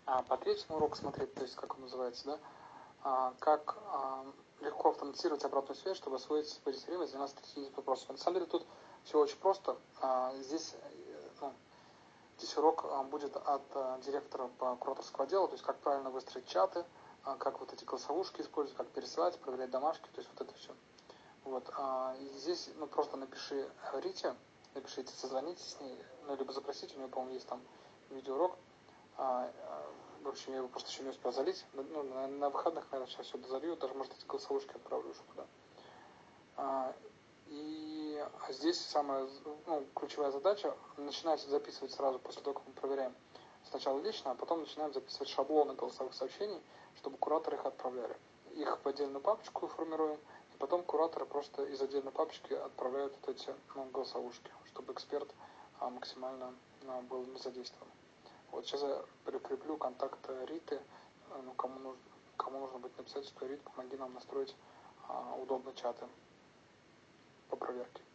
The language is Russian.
по третьему уроку смотреть, то есть как он называется, да, как легко автоматизировать обратную связь, чтобы освоить быстрее время и заниматься стратегическими вопросами. На самом деле тут все очень просто. Здесь урок будет от директора по кураторского отдела, то есть как правильно выстроить чаты, как вот эти голосовушки использовать, как пересылать, проверять домашки, то есть вот это все. Вот. И здесь просто напиши Рите, напишите, созвонитесь с ней, либо запросите, у нее, по-моему, есть там видеоурок. В общем, я его просто еще не успел залить. На выходных, наверное, сейчас все дозалью, даже, может, эти голосовушки отправлю уже куда. И здесь самая ключевая задача, начинать записывать сразу после того, как мы проверяем сначала лично, а потом начинаем записывать шаблоны голосовых сообщений, чтобы кураторы их отправляли. Их в отдельную папочку формируем, и потом кураторы просто из отдельной папочки отправляют вот эти голосовушки, чтобы эксперт максимально был задействован. Вот сейчас я прикреплю контакт Риты, кому нужно будет написать, что Рит, помоги нам настроить удобные чаты по проверке.